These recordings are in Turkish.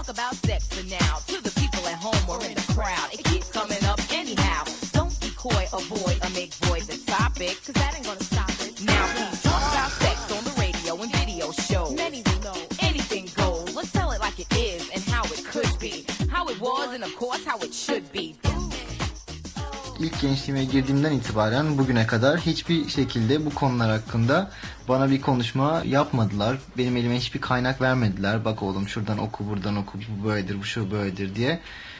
talk about sex for now. To the people at home or in the crowd, it keeps coming up anyhow. Don't be coy, avoid, or make void the topic, cause that ain't gonna stop it. Now please talk about sex on the radio and video shows. Many will know anything goes. Let's tell it like it is and how it could be. How it was and of course how it should be. İlk gençliğime girdiğimden itibaren bugüne kadar hiçbir şekilde bu konular hakkında bana bir konuşma yapmadılar. Benim elime hiçbir kaynak vermediler. Bak oğlum şuradan oku, buradan oku, bu böyledir, bu şu böyledir diye.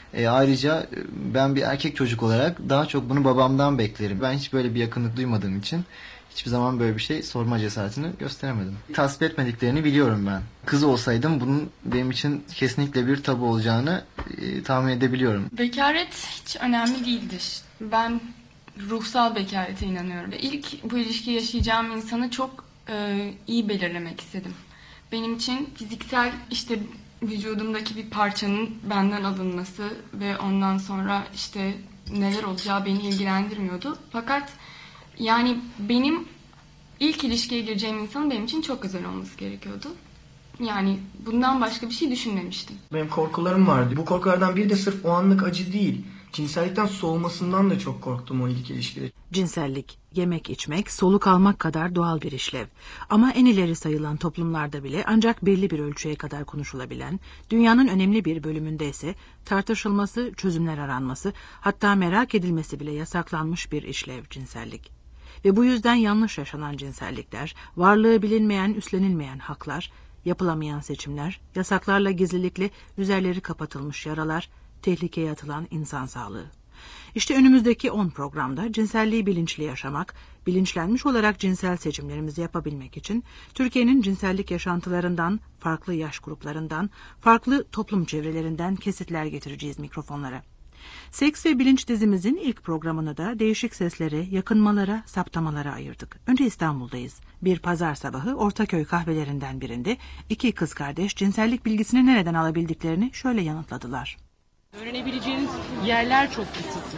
Ayrıca ben bir erkek çocuk olarak daha çok bunu babamdan beklerim. Ben hiç böyle bir yakınlık duymadığım için hiçbir zaman böyle bir şey sorma cesaretini gösteremedim. Tasvip etmediklerini biliyorum ben. Kız olsaydım bunun benim için kesinlikle bir tabu olacağını tahmin edebiliyorum. Bekaret hiç önemli değildir. Ben ruhsal bekarete inanıyorum. Ve ilk bu ilişkiyi yaşayacağım insanı çok iyi belirlemek istedim. Benim için fiziksel işte vücudumdaki bir parçanın benden alınması ve ondan sonra işte neler olacağı beni ilgilendirmiyordu. Fakat yani benim ilk ilişkiye gireceğim insanın benim için çok özel olması gerekiyordu. Yani bundan başka bir şey düşünmemiştim. Benim korkularım vardı. Bu korkulardan biri de sırf o anlık acı değil. Cinsellikten soğumasından da çok korktum o ilk ilişkide. Cinsellik, yemek içmek, soluk almak kadar doğal bir işlev. Ama en ileri sayılan toplumlarda bile ancak belli bir ölçüye kadar konuşulabilen, dünyanın önemli bir bölümünde ise tartışılması, çözümler aranması, hatta merak edilmesi bile yasaklanmış bir işlev cinsellik. Ve bu yüzden yanlış yaşanan cinsellikler, varlığı bilinmeyen, üstlenilmeyen haklar, yapılamayan seçimler, yasaklarla gizlilikle üzerleri kapatılmış yaralar, tehlikeye atılan insan sağlığı. İşte önümüzdeki 10 programda cinselliği bilinçli yaşamak, bilinçlenmiş olarak cinsel seçimlerimizi yapabilmek için Türkiye'nin cinsellik yaşantılarından, farklı yaş gruplarından, farklı toplum çevrelerinden kesitler getireceğiz mikrofonlara. Seks ve Bilinç dizimizin ilk programını da değişik seslere, yakınmalara, saptamalara ayırdık. Önce İstanbul'dayız. Bir pazar sabahı Ortaköy kahvelerinden birinde iki kız kardeş cinsellik bilgisini nereden alabildiklerini şöyle yanıtladılar. Öğrenebileceğiniz yerler çok kısıtlı.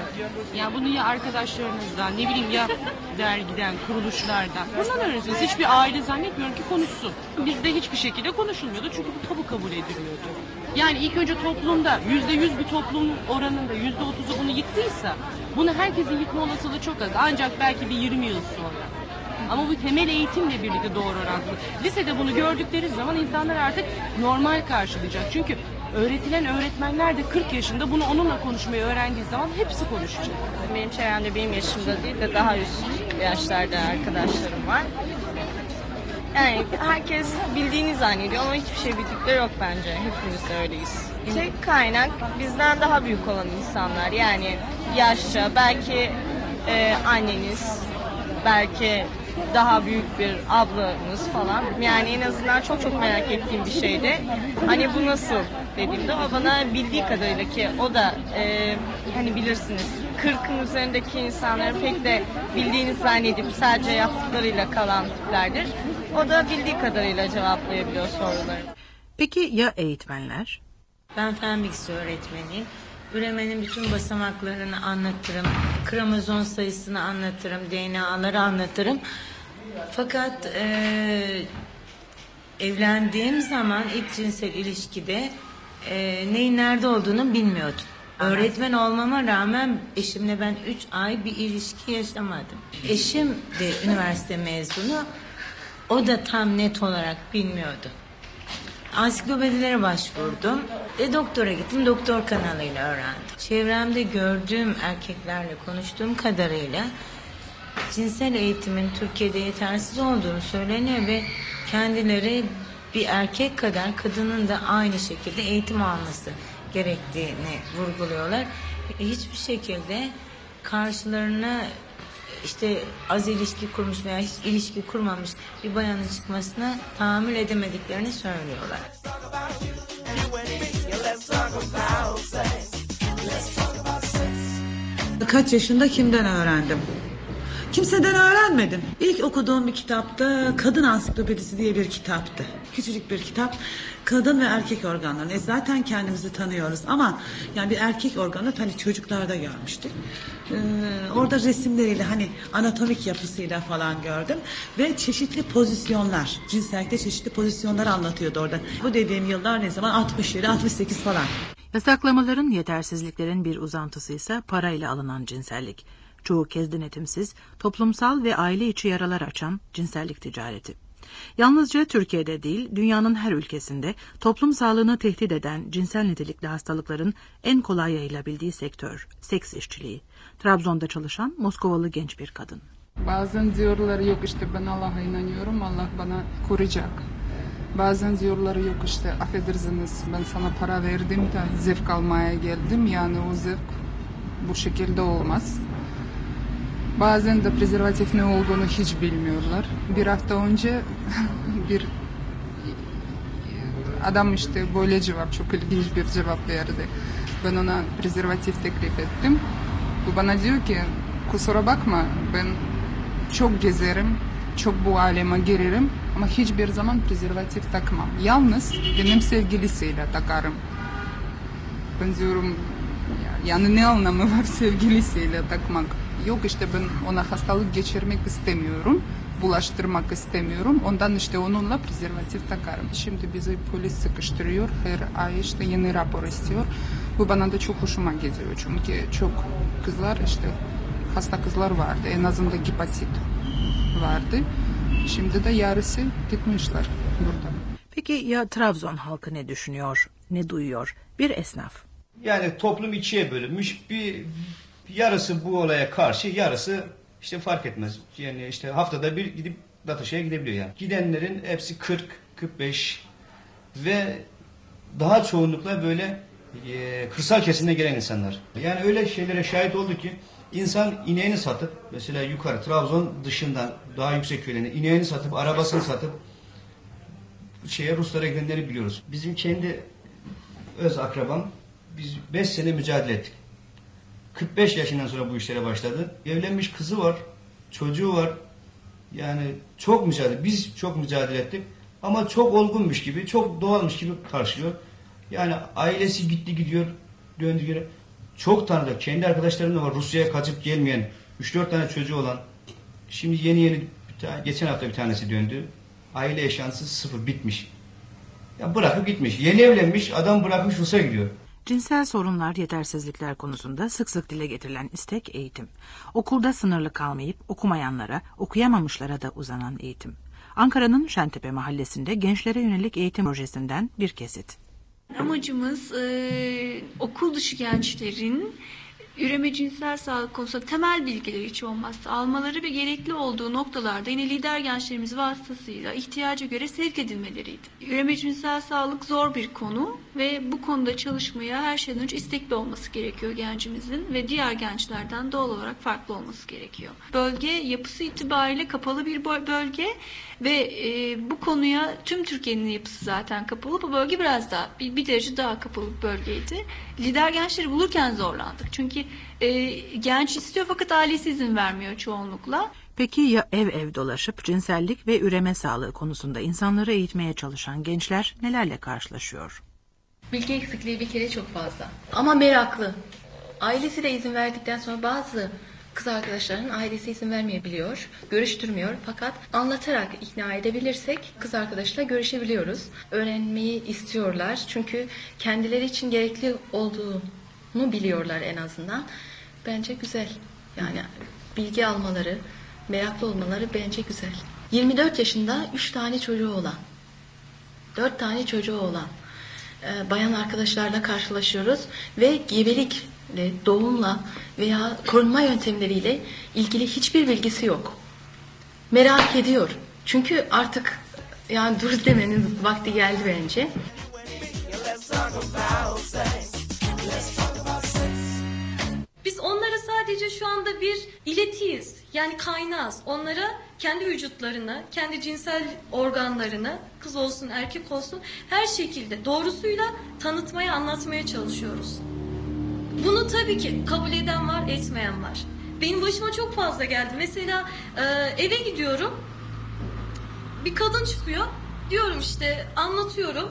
Yani bunu ya arkadaşlarınızdan, ne bileyim ya dergiden, kuruluşlardan. Bundan öğrenirsiniz. Hiçbir aile zannetmiyorum ki konuşsun. Bizde hiçbir şekilde konuşulmuyordu çünkü bu tabu kabul ediliyordu. Yani ilk önce toplumda %100 bir toplum oranında %30'u bunu yıktıysa bunu herkesin yıkma olasılığı çok az. Ancak belki bir 20 yıl sonra. Ama bu temel eğitimle birlikte doğru orantılı. Lisede bunu gördükleri zaman insanlar artık normal karşılayacak. Çünkü öğretilen öğretmenler de 40 yaşında bunu onunla konuşmayı öğrendiği zaman hepsi konuşacak. Benim çevremde benim yaşımda değil de daha üst yaşlarda arkadaşlarım var. Yani herkes bildiğini zannediyor ama hiçbir şey bildikleri yok bence. Hepimiz de öyleyiz. Tek kaynak bizden daha büyük olan insanlar. Yani yaşça belki anneniz, belki daha büyük bir ablamız falan. Yani en azından çok çok merak ettiğim bir şeydi. Hani bu nasıl dediğimde o bana bildiği kadarıyla ki o da hani bilirsiniz 40'ın üzerindeki insanların pek de bildiğini zannedip sadece yaptıklarıyla kalan tiplerdir. O da bildiği kadarıyla cevaplayabiliyor soruları. Peki ya eğitmenler? Ben fen bilgisi öğretmeniyim. Üremenin bütün basamaklarını anlatırım. Kromozom sayısını anlatırım. DNA'ları anlatırım. Fakat evlendiğim zaman ilk cinsel ilişkide neyin nerede olduğunu bilmiyordum. Öğretmen olmama rağmen eşimle ben 3 ay bir ilişki yaşamadım. Eşim de üniversite mezunu. O da tam net olarak bilmiyordu. Ansiklopedilere başvurdum. Doktora gittim. Doktor kanalıyla öğrendim. Çevremde gördüğüm erkeklerle konuştuğum kadarıyla cinsel eğitimin Türkiye'de yetersiz olduğunu söyleniyor ve kendileri bir erkek kadar kadının da aynı şekilde eğitim alması gerektiğini vurguluyorlar. Hiçbir şekilde karşılarına işte az ilişki kurmuş veya hiç ilişki kurmamış bir bayanın çıkmasına tahammül edemediklerini söylüyorlar. Kaç yaşında kimden öğrendim? kimseden öğrenmedim. İlk okuduğum bir kitapta Kadın Ansiklopedisi diye bir kitaptı. Küçücük bir kitap. Kadın ve erkek organlarını. Zaten kendimizi tanıyoruz ama yani bir erkek organı hani çocuklarda görmüştük. Orada resimleriyle hani anatomik yapısıyla falan gördüm ve çeşitli pozisyonlar, cinsellikte çeşitli pozisyonlar anlatıyordu orada. Bu dediğim yıllar ne zaman? 67, 68 falan. Yasaklamaların, yetersizliklerin bir uzantısı ise parayla alınan cinsellik. Çoğu kez denetimsiz, toplumsal ve aile içi yaralar açan cinsellik ticareti. Yalnızca Türkiye'de değil, dünyanın her ülkesinde toplum sağlığını tehdit eden cinsel nitelikli hastalıkların en kolay yayılabildiği sektör, seks işçiliği. Trabzon'da çalışan Moskovalı genç bir kadın. Bazen diyorlar yok işte ben Allah'a inanıyorum, Allah bana koruyacak. Bazen diyorlar yok işte affedersiniz ben sana para verdim de zevk almaya geldim, yani o zevk bu şekilde olmaz. Bazen de prezervatif ne olduğunu hiç bilmiyorlar. Bir hafta önce bir adam işte böyle cevap, çok ilginç bir cevap verdi. Ben ona prezervatif teklif ettim. Bu bana diyor ki kusura bakma ben çok gezerim, çok bu aleme girerim ama hiçbir zaman prezervatif takmam. Yalnız benim sevgilisiyle takarım. Ben diyorum yani ne anlamı var sevgilisiyle takmak? Yok işte ben ona hastalık geçirmek istemiyorum, bulaştırmak istemiyorum. Ondan işte onunla prezervatif takarım. Şimdi bizi polis sıkıştırıyor, her ay işte yeni rapor istiyor. Bu bana da çok hoşuma gidiyor. Çünkü çok kızlar işte hasta kızlar vardı. En azından hepatit vardı. Şimdi de yarısı gitmişler burada. Peki ya Trabzon halkı ne düşünüyor, ne duyuyor? Bir esnaf. Yani toplum ikiye bölünmüş. Bir yarısı bu olaya karşı, yarısı işte fark etmez. Yani işte haftada bir gidip Dataşa'ya gidebiliyor yani. Gidenlerin hepsi 40, 45 ve daha çoğunlukla böyle kırsal kesimde gelen insanlar. Yani öyle şeylere şahit oldu ki insan ineğini satıp mesela yukarı Trabzon dışından daha yüksek köylerine ineğini satıp arabasını satıp Ruslara gidenleri biliyoruz. Bizim kendi öz akrabam biz 5 sene mücadele ettik. 45 yaşından sonra bu işlere başladı. Evlenmiş kızı var, çocuğu var. Yani çok mücadele, biz çok mücadele ettik. Ama çok olgunmuş gibi, çok doğalmış gibi karşılıyor. Yani ailesi gitti gidiyor, döndü geri. Çok tanıdık, kendi arkadaşlarım da var. Rusya'ya kaçıp gelmeyen, 3-4 tane çocuğu olan. Şimdi yeni geçen hafta bir tanesi döndü. Aile yaşantısı sıfır, bitmiş. Ya bırakıp gitmiş. Yeni evlenmiş, adam bırakmış Rusya'ya gidiyor. Cinsel sorunlar, yetersizlikler konusunda sık sık dile getirilen istek eğitim. Okulda sınırlı kalmayıp okumayanlara, okuyamamışlara da uzanan eğitim. Ankara'nın Şentepe mahallesinde gençlere yönelik eğitim projesinden bir kesit. Amacımız okul dışı gençlerin üreme cinsel sağlık konusunda temel bilgileri hiç olmazsa almaları ve gerekli olduğu noktalarda yine lider gençlerimiz vasıtasıyla ihtiyaca göre sevk edilmeleriydi. Üreme cinsel sağlık zor bir konu ve bu konuda çalışmaya her şeyden önce istekli olması gerekiyor gencimizin ve diğer gençlerden doğal olarak farklı olması gerekiyor. Bölge yapısı itibariyle kapalı bir bölge ve bu konuya tüm Türkiye'nin yapısı zaten kapalı. Bu bölge biraz daha bir derece daha kapalı bir bölgeydi. Lider gençleri bulurken zorlandık. Çünkü genç istiyor fakat ailesi izin vermiyor çoğunlukla. Peki ya ev ev dolaşıp cinsellik ve üreme sağlığı konusunda insanları eğitmeye çalışan gençler nelerle karşılaşıyor? Bilgi eksikliği bir kere çok fazla. Ama meraklı. Ailesi de izin verdikten sonra bazı kız arkadaşlarının ailesi izin vermeyebiliyor, görüştürmüyor. Fakat anlatarak ikna edebilirsek kız arkadaşla görüşebiliyoruz. Öğrenmeyi istiyorlar çünkü kendileri için gerekli olduğunu biliyorlar en azından. Bence güzel. Yani bilgi almaları, meraklı olmaları bence güzel. 24 yaşında 3 tane çocuğu olan, 4 tane çocuğu olan bayan arkadaşlarla karşılaşıyoruz ve gebelikle, doğumla veya korunma yöntemleriyle ilgili hiçbir bilgisi yok. Merak ediyor. Çünkü artık yani dur demenin vakti geldi bence. Biz onlara sadece şu anda bir iletiyiz. Yani kaynağız. Onlara kendi vücutlarını, kendi cinsel organlarını, kız olsun erkek olsun her şekilde doğrusuyla tanıtmaya, anlatmaya çalışıyoruz. Bunu tabii ki kabul eden var, etmeyen var. benim başıma çok fazla geldi. Mesela eve gidiyorum, bir kadın çıkıyor, diyorum işte anlatıyorum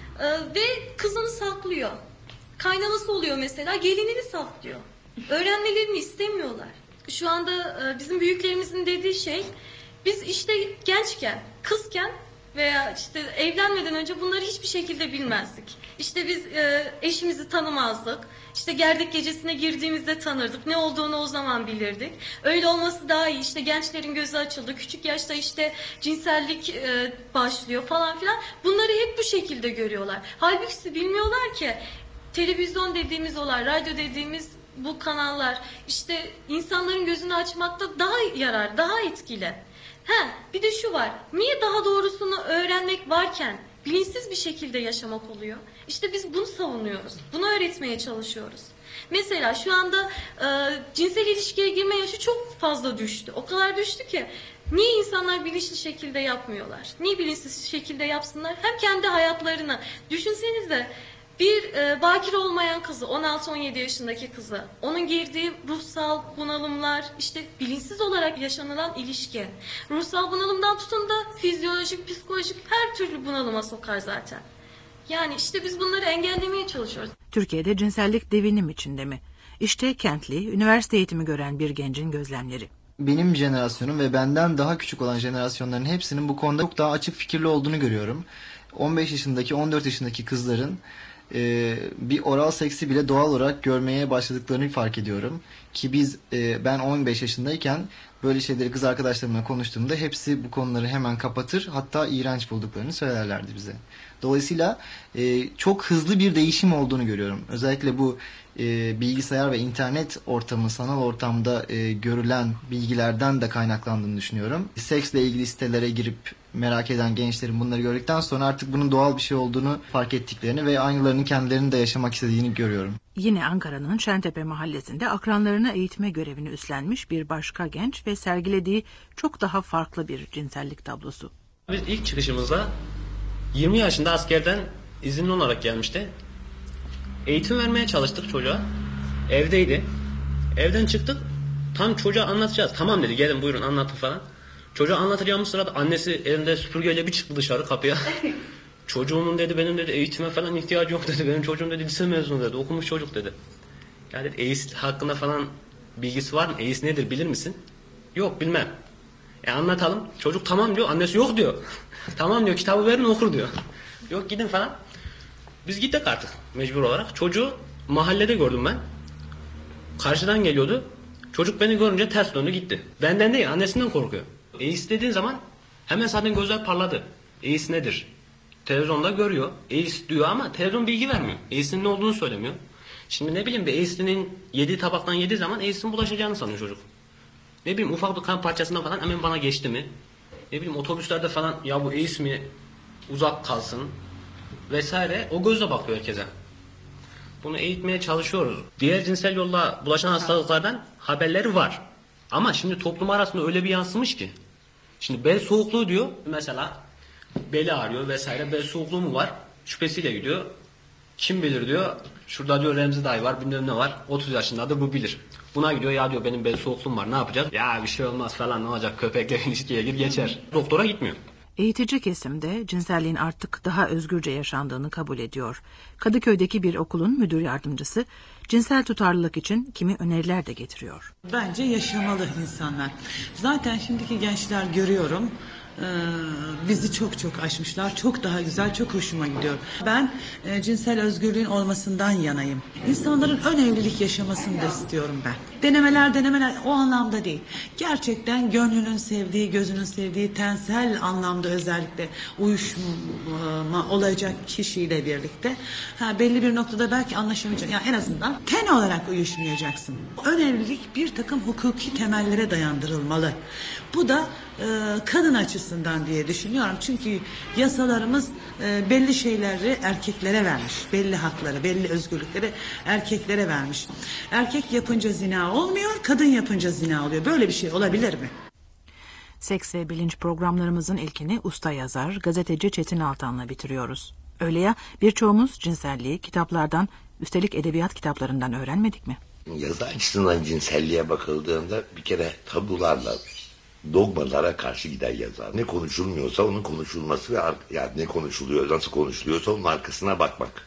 ve kızını saklıyor. Kaynanası oluyor mesela, gelinini saklıyor. Öğrenmelerini istemiyorlar. Şu anda bizim büyüklerimizin dediği şey, biz işte gençken, kızken veya işte evlenmeden önce bunları hiçbir şekilde bilmezdik. İşte biz eşimizi tanımazdık. İşte gerdek gecesine girdiğimizde tanırdık. Ne olduğunu o zaman bilirdik. Öyle olması daha iyi. İşte gençlerin gözü açıldı. Küçük yaşta işte cinsellik başlıyor falan filan. Bunları hep bu şekilde görüyorlar. Halbuki bilmiyorlar ki televizyon dediğimiz olay, radyo dediğimiz bu kanallar işte insanların gözünü açmakta daha yarar, daha etkili. Bir de şu var. Niye daha doğrusunu öğrenmek varken bilinçsiz bir şekilde yaşamak oluyor? İşte biz bunu savunuyoruz. Bunu öğretmeye çalışıyoruz. Mesela şu anda cinsel ilişkiye girme yaşı çok fazla düştü. O kadar düştü ki niye insanlar bilinçli şekilde yapmıyorlar? Niye bilinçsiz şekilde yapsınlar? Hem kendi hayatlarını düşünsenize. Bir bakire olmayan kızı, 16-17 yaşındaki kızı, onun girdiği ruhsal bunalımlar, işte bilinçsiz olarak yaşanılan ilişki. Ruhsal bunalımdan tutun da fizyolojik, psikolojik her türlü bunalıma sokar zaten. Yani işte biz bunları engellemeye çalışıyoruz. Türkiye'de cinsellik devinim içinde mi? İşte Kentli, üniversite eğitimi gören bir gencin gözlemleri. Benim jenerasyonum ve benden daha küçük olan jenerasyonların hepsinin bu konuda çok daha açık fikirli olduğunu görüyorum. 15 yaşındaki, 14 yaşındaki kızların bir oral seksi bile doğal olarak görmeye başladıklarını fark ediyorum. Ki ben 15 yaşındayken böyle şeyleri kız arkadaşlarımla konuştuğumda hepsi bu konuları hemen kapatır, hatta iğrenç bulduklarını söylerlerdi bize. Dolayısıyla çok hızlı bir değişim olduğunu görüyorum. Özellikle bu bilgisayar ve internet ortamı, sanal ortamda görülen bilgilerden de kaynaklandığını düşünüyorum. Seksle ilgili sitelere girip merak eden gençlerin bunları gördükten sonra artık bunun doğal bir şey olduğunu fark ettiklerini ve aynılarının kendilerinin de yaşamak istediğini görüyorum. Yine Ankara'nın Şentepe mahallesinde akranlarını eğitme görevini üstlenmiş bir başka genç ve sergilediği çok daha farklı bir cinsellik tablosu. Biz ilk çıkışımızda 20 yaşında askerden izinli olarak gelmişti. Eğitim vermeye çalıştık çocuğa. Evdeydi. Evden çıktık. Tam çocuğa anlatacağız. Tamam dedi, gelin buyurun anlatın falan. Çocuğa anlatacağımız sırada annesi elinde süpürgeyle bir çıktı dışarı kapıya. Çocuğumun dedi, benim dedi eğitime falan ihtiyacı yok dedi. Benim çocuğum dedi lise mezunu dedi. Okumuş çocuk dedi. Ya dedi EİS hakkında falan bilgisi var mı? EİS nedir bilir misin? Yok bilmem. Anlatalım. Çocuk tamam diyor. Annesi yok diyor. Tamam diyor, kitabı verin okur diyor. Yok gidin falan. Biz gittik artık mecbur olarak. Çocuğu mahallede gördüm ben. Karşıdan geliyordu. Çocuk beni görünce ters döndü gitti. Benden değil, annesinden korkuyor. EİS dediğin zaman hemen zaten gözler parladı. EİS nedir? Televizyonda görüyor. EİS diyor ama televizyon bilgi vermiyor. EİS'in ne olduğunu söylemiyor. Şimdi ne bileyim bir EİS'inin yediği tabaktan yediği zaman EİS'in bulaşacağını sanıyor çocuk. Ne bileyim ufak bir kan parçasından falan hemen bana geçti mi? Ne bileyim otobüslerde falan ya bu EİS mi, uzak kalsın vesaire, o gözle bakıyor herkese. Bunu eğitmeye çalışıyoruz. Diğer cinsel yolla bulaşan hastalıklardan haberleri var. Ama şimdi toplum arasında öyle bir yansımış ki. Şimdi bel soğukluğu diyor mesela, beli ağrıyor vesaire, bel soğukluğu mu var? Şüphesiyle gidiyor. Kim bilir diyor. Şurada diyor Remzi dayı var, bilmem ne var. 30 yaşındadır, bu bilir. Buna gidiyor, ya diyor benim bel soğukluğum var, ne yapacağız? Ya bir şey olmaz falan, ne olacak, köpekle ilişkiye gir geçer. Doktora gitmiyor. Eğitici kesimde cinselliğin artık daha özgürce yaşandığını kabul ediyor. Kadıköy'deki bir okulun müdür yardımcısı cinsel tutarlılık için kimi öneriler de getiriyor. Bence yaşamalı insanlar. Zaten şimdiki gençler görüyorum. Bizi çok aşmışlar. Çok daha güzel, çok hoşuma gidiyor. Ben cinsel özgürlüğün olmasından yanayım. İnsanların ön evlilik yaşamasını da istiyorum ben. Denemeler o anlamda değil. Gerçekten gönlünün sevdiği, gözünün sevdiği, tensel anlamda özellikle uyuşma olacak kişiyle birlikte belli bir noktada belki anlaşamayacak. Yani en azından ten olarak uyuşmayacaksın. Ön evlilik bir takım hukuki temellere dayandırılmalı. Bu da kadın açısından diye düşünüyorum. Çünkü yasalarımız belli şeyleri erkeklere vermiş. Belli hakları, belli özgürlükleri erkeklere vermiş. Erkek yapınca zina olmuyor, kadın yapınca zina oluyor. Böyle bir şey olabilir mi? Seks ve bilinç programlarımızın ilkini usta yazar, gazeteci Çetin Altan'la bitiriyoruz. Öyle ya, birçoğumuz cinselliği kitaplardan, üstelik edebiyat kitaplarından öğrenmedik mi? Yazı açısından cinselliğe bakıldığında bir kere tabularla, dogmalara karşı giden yazar. Ne konuşulmuyorsa onun konuşulması ve yani ne konuşuluyor, nasıl konuşuluyorsa onun arkasına bakmak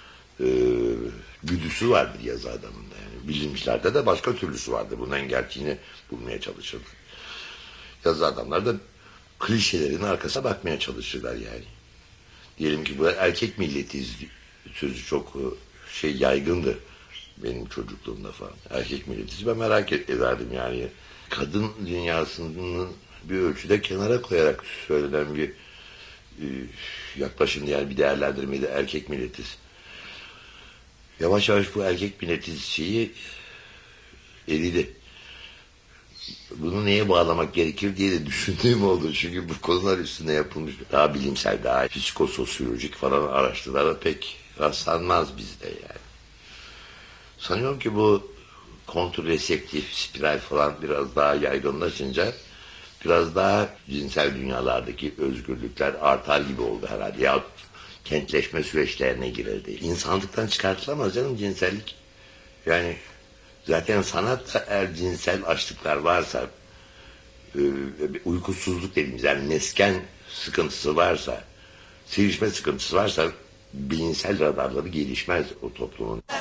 güdüsü vardır yazı adamında. Yani bilimcilerde de başka türlüsü vardır. Bunun engelçiğini bulmaya çalışırlar. Yazı adamlar da klişelerin arkasına bakmaya çalışırlar yani. Diyelim ki bu erkek milletiyiz sözü çok yaygındı benim çocukluğumda falan. Erkek milletiyiz, ben merak ederdim yani. Kadın dünyasının bir ölçüde kenara koyarak söylenen bir yaklaşım, yani bir değerlendirmeydi, erkek milletiz. Yavaş yavaş bu erkek milletiz şeyi eridi. Bunu neye bağlamak gerekir diye de düşündüğüm oldu. Çünkü bu konular üstüne yapılmış daha bilimsel, daha psikososyolojik falan araştırmalara pek rastlanmaz bizde yani. Sanıyorum ki bu kontrreseptif, spiral falan biraz daha yaygınlaşınca biraz daha cinsel dünyalardaki özgürlükler artar gibi oldu herhalde. Ya kentleşme süreçlerine girildi. İnsanlıktan çıkartılamaz canım cinsellik. Yani zaten sanatta eğer cinsel açlıklar varsa, uykusuzluk dediğimiz yani mesken sıkıntısı varsa, sevişme sıkıntısı varsa bilimsel radarları gelişmez o toplumun.